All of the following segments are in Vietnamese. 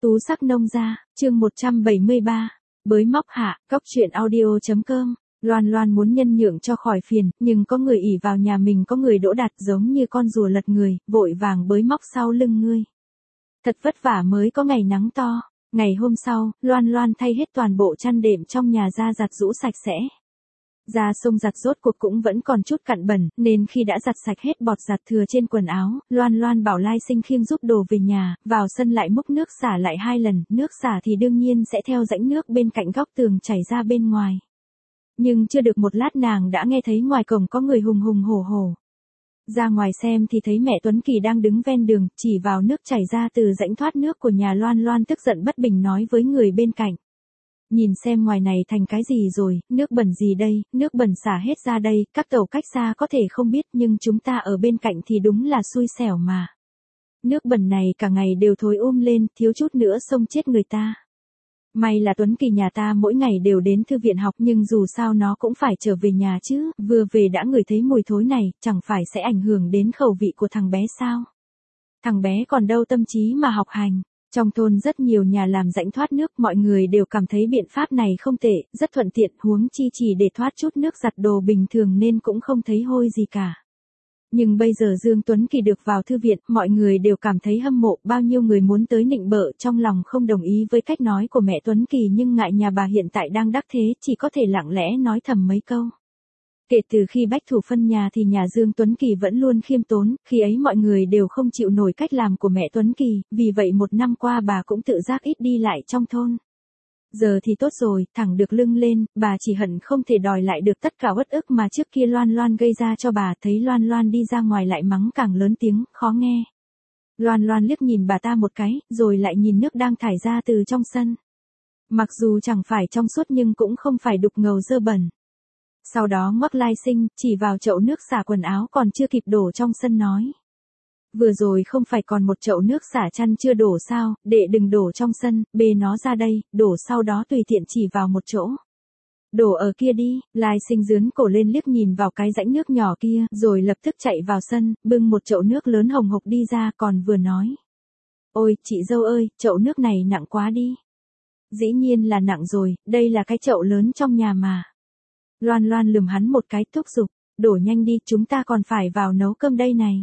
Tú sắc nông gia, chương 173. Bới móc hạ, cóc truyện audio.com. Loan Loan muốn nhân nhượng cho khỏi phiền, nhưng có người ỷ vào nhà mình có người đỗ đạt giống như con rùa lật người, vội vàng bới móc sau lưng ngươi. Thật vất vả mới có ngày nắng to. Ngày hôm sau, Loan Loan thay hết toàn bộ chăn đệm trong nhà ra giặt rũ sạch sẽ. Ra sông giặt rốt cuộc cũng vẫn còn chút cặn bẩn, nên khi đã giặt sạch hết bọt giặt thừa trên quần áo, Loan Loan bảo Lai Sinh khiêng giúp đồ về nhà, vào sân lại múc nước xả lại 2 lần, nước xả thì đương nhiên sẽ theo rãnh nước bên cạnh góc tường chảy ra bên ngoài. Nhưng chưa được một lát nàng đã nghe thấy ngoài cổng có người hùng hùng hổ hổ. Ra ngoài xem thì thấy mẹ Tuấn Kỳ đang đứng ven đường, chỉ vào nước chảy ra từ rãnh thoát nước của nhà Loan Loan tức giận bất bình nói với người bên cạnh. Nhìn xem ngoài này thành cái gì rồi, nước bẩn gì đây, nước bẩn xả hết ra đây, các tàu cách xa có thể không biết nhưng chúng ta ở bên cạnh thì đúng là xui xẻo mà. Nước bẩn này cả ngày đều thối lên, thiếu chút nữa xông chết người ta. May là Tuấn Kỳ nhà ta mỗi ngày đều đến thư viện học nhưng dù sao nó cũng phải trở về nhà chứ, vừa về đã ngửi thấy mùi thối này, chẳng phải sẽ ảnh hưởng đến khẩu vị của thằng bé sao. Thằng bé còn đâu tâm trí mà học hành. Trong thôn rất nhiều nhà làm rãnh thoát nước, mọi người đều cảm thấy biện pháp này không tệ, rất thuận tiện, huống chi chỉ để thoát chút nước giặt đồ bình thường nên cũng không thấy hôi gì cả. Nhưng bây giờ Dương Tuấn Kỳ được vào thư viện, mọi người đều cảm thấy hâm mộ, bao nhiêu người muốn tới nịnh bợ, trong lòng không đồng ý với cách nói của mẹ Tuấn Kỳ nhưng ngại nhà bà hiện tại đang đắc thế, chỉ có thể lặng lẽ nói thầm mấy câu. Kể từ khi bách thủ phân nhà thì nhà Dương Tuấn Kỳ vẫn luôn khiêm tốn, khi ấy mọi người đều không chịu nổi cách làm của mẹ Tuấn Kỳ, vì vậy một năm qua bà cũng tự giác ít đi lại trong thôn. Giờ thì tốt rồi, thẳng được lưng lên, bà chỉ hận không thể đòi lại được tất cả uất ức mà trước kia Loan Loan gây ra cho bà, thấy Loan Loan đi ra ngoài lại mắng càng lớn tiếng, khó nghe. Loan Loan liếc nhìn bà ta một cái, rồi lại nhìn nước đang thải ra từ trong sân. Mặc dù chẳng phải trong suốt nhưng cũng không phải đục ngầu dơ bẩn. Sau đó ngoắc Lai Sinh, chỉ vào chậu nước xả quần áo còn chưa kịp đổ trong sân nói. Vừa rồi không phải còn một chậu nước xả chăn chưa đổ sao, đệ đừng đổ trong sân, bê nó ra đây, đổ sau đó tùy tiện chỉ vào một chỗ. Đổ ở kia đi, Lai Sinh dướn cổ lên liếc nhìn vào cái rãnh nước nhỏ kia, rồi lập tức chạy vào sân, bưng một chậu nước lớn hồng hộc đi ra còn vừa nói. Ôi, chị dâu ơi, chậu nước này nặng quá đi. Dĩ nhiên là nặng rồi, đây là cái chậu lớn trong nhà mà. Loan Loan lườm hắn một cái thúc giục, đổ nhanh đi, chúng ta còn phải vào nấu cơm đây này.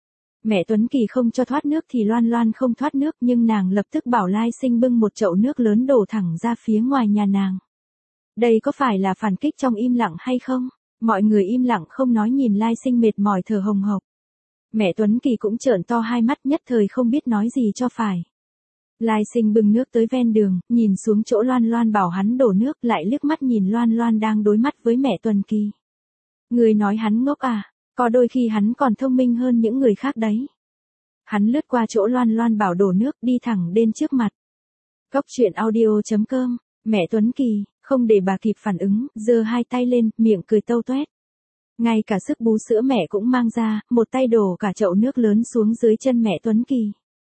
Mẹ Tuấn Kỳ không cho thoát nước thì Loan Loan không thoát nước nhưng nàng lập tức bảo Lai Sinh bưng một chậu nước lớn đổ thẳng ra phía ngoài nhà nàng. Đây có phải là phản kích trong im lặng hay không? Mọi người im lặng không nói nhìn Lai Sinh mệt mỏi thở hồng hộc. Mẹ Tuấn Kỳ cũng trợn to hai mắt nhất thời không biết nói gì cho phải. Lai Sinh bưng nước tới ven đường, nhìn xuống chỗ Loan Loan bảo hắn đổ nước lại liếc mắt nhìn Loan Loan đang đối mắt với mẹ Tuấn Kỳ. Người nói hắn ngốc à, có đôi khi hắn còn thông minh hơn những người khác đấy. Hắn lướt qua chỗ Loan Loan bảo đổ nước đi thẳng đến trước mặt. Cóc truyện audio.com, mẹ Tuấn Kỳ, không để bà kịp phản ứng, giơ hai tay lên, miệng cười tâu toét. Ngay cả sức bú sữa mẹ cũng mang ra, một tay đổ cả chậu nước lớn xuống dưới chân mẹ Tuấn Kỳ.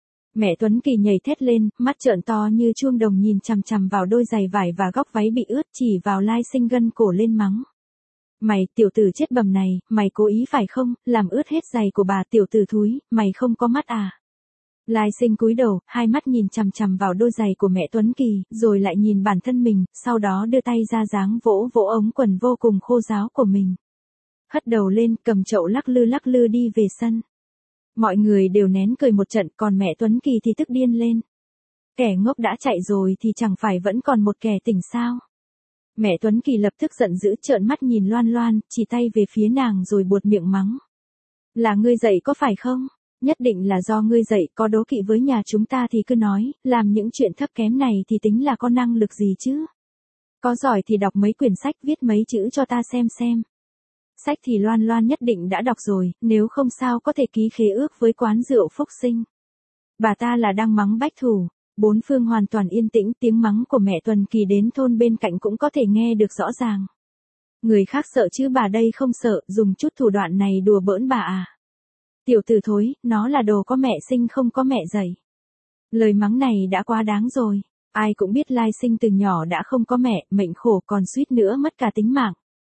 Mẹ Tuấn Kỳ nhảy thét lên, mắt trợn to như chuông đồng nhìn chằm chằm vào đôi giày vải và góc váy bị ướt chỉ vào Lai Sinh gân cổ lên mắng. Mày, tiểu tử chết bầm này, mày cố ý phải không, làm ướt hết giày của bà tiểu tử thúi, mày không có mắt à. Lai Sinh cúi đầu, hai mắt nhìn chằm chằm vào đôi giày của mẹ Tuấn Kỳ, rồi lại nhìn bản thân mình, sau đó đưa tay ra dáng vỗ vỗ ống quần vô cùng khô ráo của mình. Hất đầu lên, cầm chậu lắc lư đi về sân. Mọi người đều nén cười một trận, còn mẹ Tuấn Kỳ thì tức điên lên. Kẻ ngốc đã chạy rồi thì chẳng phải vẫn còn một kẻ tỉnh sao? Mẹ Tuấn Kỳ lập tức giận dữ trợn mắt nhìn Loan Loan, chỉ tay về phía nàng rồi buột miệng mắng. Là ngươi dạy có phải không? Nhất định là do ngươi dạy, có đố kỵ với nhà chúng ta thì cứ nói, làm những chuyện thấp kém này thì tính là có năng lực gì chứ? Có giỏi thì đọc mấy quyển sách viết mấy chữ cho ta xem. Sách thì Loan Loan nhất định đã đọc rồi, nếu không sao có thể ký khế ước với quán rượu Phúc Sinh. Bà ta là đang mắng bách thủ. Bốn phương hoàn toàn yên tĩnh, tiếng mắng của mẹ Tuấn Kỳ đến thôn bên cạnh cũng có thể nghe được rõ ràng. Người khác sợ chứ bà đây không sợ, dùng chút thủ đoạn này đùa bỡn bà à. Tiểu tử thối, nó là đồ có mẹ sinh không có mẹ dạy. Lời mắng này đã quá đáng rồi. Ai cũng biết Lai Sinh từ nhỏ đã không có mẹ, mệnh khổ còn suýt nữa mất cả tính mạng.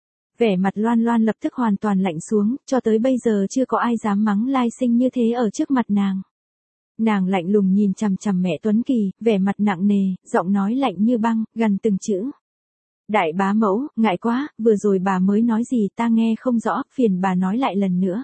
Vẻ mặt Loan Loan lập tức hoàn toàn lạnh xuống, cho tới bây giờ chưa có ai dám mắng Lai Sinh như thế ở trước mặt nàng. Nàng lạnh lùng nhìn chằm chằm mẹ Tuấn Kỳ, vẻ mặt nặng nề, giọng nói lạnh như băng, gần từng chữ. Đại bá mẫu, ngại quá, vừa rồi bà mới nói gì ta nghe không rõ, phiền bà nói lại lần nữa.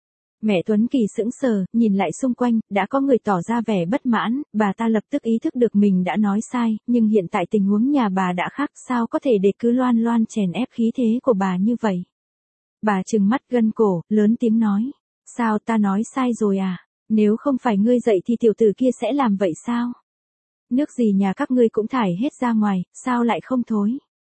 Mẹ Tuấn Kỳ sững sờ, nhìn lại xung quanh, đã có người tỏ ra vẻ bất mãn, bà ta lập tức ý thức được mình đã nói sai, nhưng hiện tại tình huống nhà bà đã khác, sao có thể để cứ loan loan chèn ép khí thế của bà như vậy. Bà trừng mắt gân cổ, lớn tiếng nói. Sao ta nói sai rồi à? Nếu không phải ngươi dậy thì tiểu tử kia sẽ làm vậy sao? Nước gì nhà các ngươi cũng thải hết ra ngoài, sao lại không thối?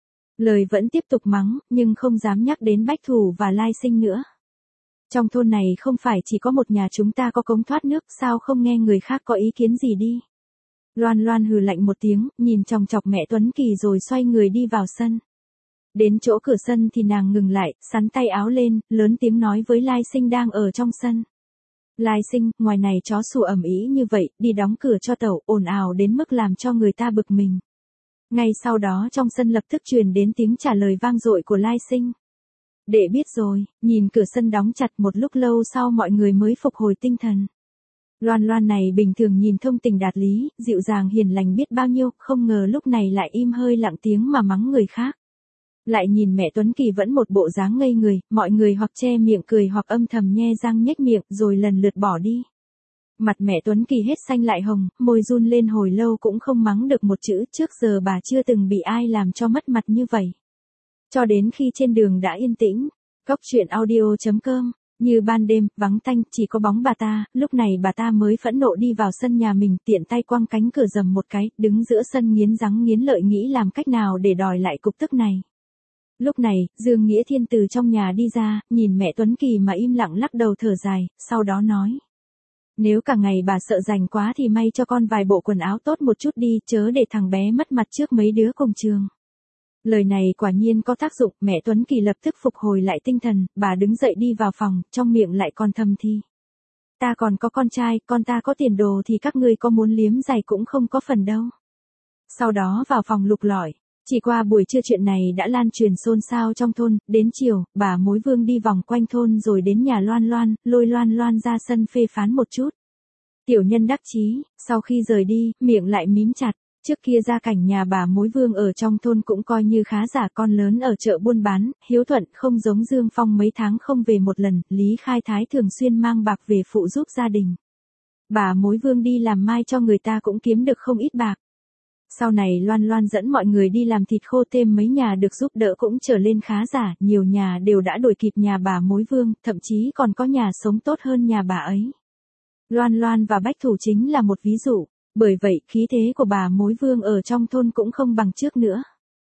Lời vẫn tiếp tục mắng, nhưng không dám nhắc đến Bách Thủ và Lai Sinh nữa. Trong thôn này không phải chỉ có một nhà chúng ta có cống thoát nước, sao không nghe người khác có ý kiến gì đi? Loan Loan hừ lạnh một tiếng, nhìn chòng chọc mẹ Tuấn Kỳ rồi xoay người đi vào sân. Đến chỗ cửa sân thì nàng ngừng lại, xắn tay áo lên, lớn tiếng nói với Lai Sinh đang ở trong sân. Lai Sinh, ngoài này chó sủa ầm ĩ như vậy, đi đóng cửa cho tẩu, ồn ào đến mức làm cho người ta bực mình. Ngay sau đó trong sân lập tức truyền đến tiếng trả lời vang dội của Lai Sinh. Đệ biết rồi, nhìn cửa sân đóng chặt một lúc lâu sau mọi người mới phục hồi tinh thần. Loan Loan này bình thường nhìn thông tình đạt lý, dịu dàng hiền lành biết bao nhiêu, không ngờ lúc này lại im hơi lặng tiếng mà mắng người khác. Lại nhìn mẹ Tuấn Kỳ vẫn một bộ dáng ngây người, mọi người hoặc che miệng cười hoặc âm thầm nhe răng nhếch miệng rồi lần lượt bỏ đi. Mặt mẹ Tuấn Kỳ hết xanh lại hồng, môi run lên hồi lâu cũng không mắng được một chữ, trước giờ bà chưa từng bị ai làm cho mất mặt như vậy. Cho đến khi trên đường đã yên tĩnh, Cóc truyện audio.com, như ban đêm, vắng tanh, chỉ có bóng bà ta, lúc này bà ta mới phẫn nộ đi vào sân nhà mình, tiện tay quăng cánh cửa rầm một cái, đứng giữa sân nghiến răng nghiến lợi nghĩ làm cách nào để đòi lại cục tức này. Lúc này, Dương Nghĩa Thiên từ trong nhà đi ra, nhìn mẹ Tuấn Kỳ mà im lặng lắc đầu thở dài, sau đó nói. Nếu cả ngày bà sợ rành quá thì may cho con vài bộ quần áo tốt một chút đi, chớ để thằng bé mất mặt trước mấy đứa cùng trường. Lời này quả nhiên có tác dụng, mẹ Tuấn Kỳ lập tức phục hồi lại tinh thần, bà đứng dậy đi vào phòng, trong miệng lại còn thầm thì. Ta còn có con trai, con ta có tiền đồ thì các ngươi có muốn liếm giày cũng không có phần đâu. Sau đó vào phòng lục lọi. Chỉ qua buổi trưa chuyện này đã lan truyền xôn xao trong thôn, đến chiều, bà Mối Vương đi vòng quanh thôn rồi đến nhà Loan Loan, lôi Loan Loan ra sân phê phán một chút. Tiểu nhân đắc chí, sau khi rời đi, miệng lại mím chặt. Trước kia gia cảnh nhà bà Mối Vương ở trong thôn cũng coi như khá giả, con lớn ở chợ buôn bán, hiếu thuận, không giống Dương Phong mấy tháng không về một lần, Lý Khai Thái thường xuyên mang bạc về phụ giúp gia đình. Bà Mối Vương đi làm mai cho người ta cũng kiếm được không ít bạc. Sau này Loan Loan dẫn mọi người đi làm thịt khô, thêm mấy nhà được giúp đỡ cũng trở lên khá giả, nhiều nhà đều đã đuổi kịp nhà bà Mối Vương, thậm chí còn có nhà sống tốt hơn nhà bà ấy. Loan Loan và Bách Thủ chính là một ví dụ, bởi vậy khí thế của bà Mối Vương ở trong thôn cũng không bằng trước nữa.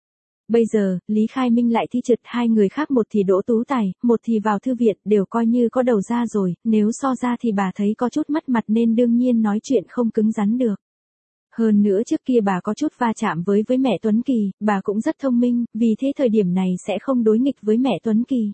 Bây giờ, Lý Khai Minh lại thi trượt, hai người khác một thì đỗ tú tài, một thì vào thư viện, đều coi như có đầu ra rồi, nếu so ra thì bà thấy có chút mất mặt nên đương nhiên nói chuyện không cứng rắn được. Hơn nữa trước kia bà có chút va chạm với mẹ Tuấn Kỳ, bà cũng rất thông minh, vì thế thời điểm này sẽ không đối nghịch với mẹ Tuấn Kỳ.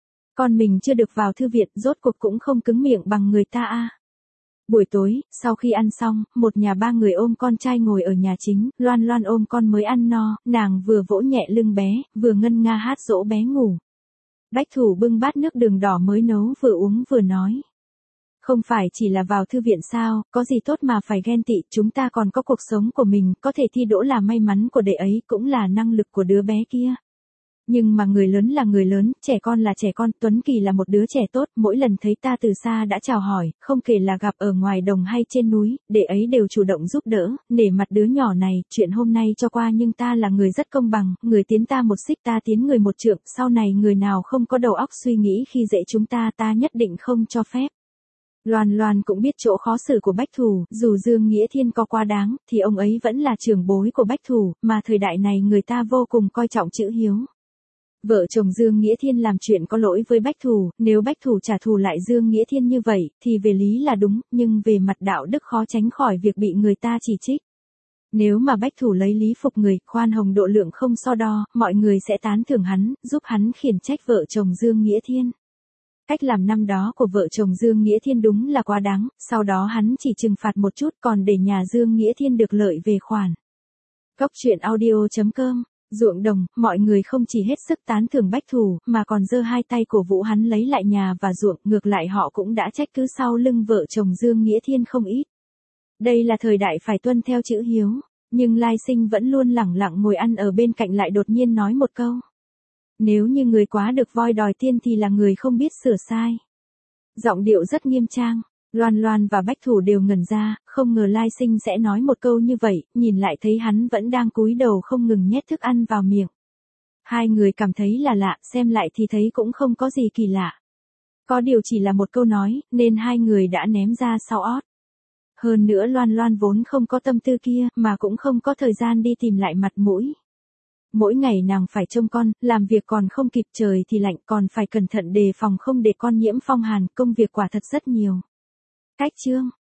Con mình chưa được vào thư viện, rốt cuộc cũng không cứng miệng bằng người ta a. Buổi tối, sau khi ăn xong, một nhà ba người ôm con trai ngồi ở nhà chính, Loan Loan ôm con mới ăn no, nàng vừa vỗ nhẹ lưng bé, vừa ngân nga hát dỗ bé ngủ. Bách Thủ bưng bát nước đường đỏ mới nấu vừa uống vừa nói. Không phải chỉ là vào thư viện sao, có gì tốt mà phải ghen tị, chúng ta còn có cuộc sống của mình, có thể thi đỗ là may mắn của đệ ấy, cũng là năng lực của đứa bé kia. Nhưng mà người lớn là người lớn, trẻ con là trẻ con, Tuấn Kỳ là một đứa trẻ tốt, mỗi lần thấy ta từ xa đã chào hỏi, không kể là gặp ở ngoài đồng hay trên núi, đệ ấy đều chủ động giúp đỡ, nể mặt đứa nhỏ này, chuyện hôm nay cho qua nhưng ta là người rất công bằng, người tiến ta một xích ta tiến người một trượng, sau này người nào không có đầu óc suy nghĩ khi dạy chúng ta nhất định không cho phép. Loan Loan cũng biết chỗ khó xử của Bách Thủ, dù Dương Nghĩa Thiên có quá đáng, thì ông ấy vẫn là trưởng bối của Bách Thủ, mà thời đại này người ta vô cùng coi trọng chữ hiếu. Vợ chồng Dương Nghĩa Thiên làm chuyện có lỗi với Bách Thủ, nếu Bách Thủ trả thù lại Dương Nghĩa Thiên như vậy, thì về lý là đúng, nhưng về mặt đạo đức khó tránh khỏi việc bị người ta chỉ trích. Nếu mà Bách Thủ lấy lý phục người, khoan hồng độ lượng không so đo, mọi người sẽ tán thưởng hắn, giúp hắn khiển trách vợ chồng Dương Nghĩa Thiên. Cách làm năm đó của vợ chồng Dương Nghĩa Thiên đúng là quá đáng, sau đó hắn chỉ trừng phạt một chút còn để nhà Dương Nghĩa Thiên được lợi về khoản. Cóc truyện audio.com, ruộng đồng, mọi người không chỉ hết sức tán thưởng Bách Thủ, mà còn giơ hai tay cổ vũ hắn lấy lại nhà và ruộng, ngược lại họ cũng đã trách cứ sau lưng vợ chồng Dương Nghĩa Thiên không ít. Đây là thời đại phải tuân theo chữ hiếu, nhưng Lai Sinh vẫn luôn lẳng lặng ngồi ăn ở bên cạnh lại đột nhiên nói một câu. Nếu như người quá được voi đòi tiên thì là người không biết sửa sai. Giọng điệu rất nghiêm trang, Loan Loan và Bách Thủ đều ngẩn ra, không ngờ Lai Sinh sẽ nói một câu như vậy, nhìn lại thấy hắn vẫn đang cúi đầu không ngừng nhét thức ăn vào miệng. Hai người cảm thấy là lạ, xem lại thì thấy cũng không có gì kỳ lạ. Có điều chỉ là một câu nói, nên hai người đã ném ra sau ót. Hơn nữa Loan Loan vốn không có tâm tư kia, mà cũng không có thời gian đi tìm lại mặt mũi. Mỗi ngày nàng phải trông con, làm việc còn không kịp, trời thì lạnh, còn phải cẩn thận đề phòng không để con nhiễm phong hàn, công việc quả thật rất nhiều. Cách chương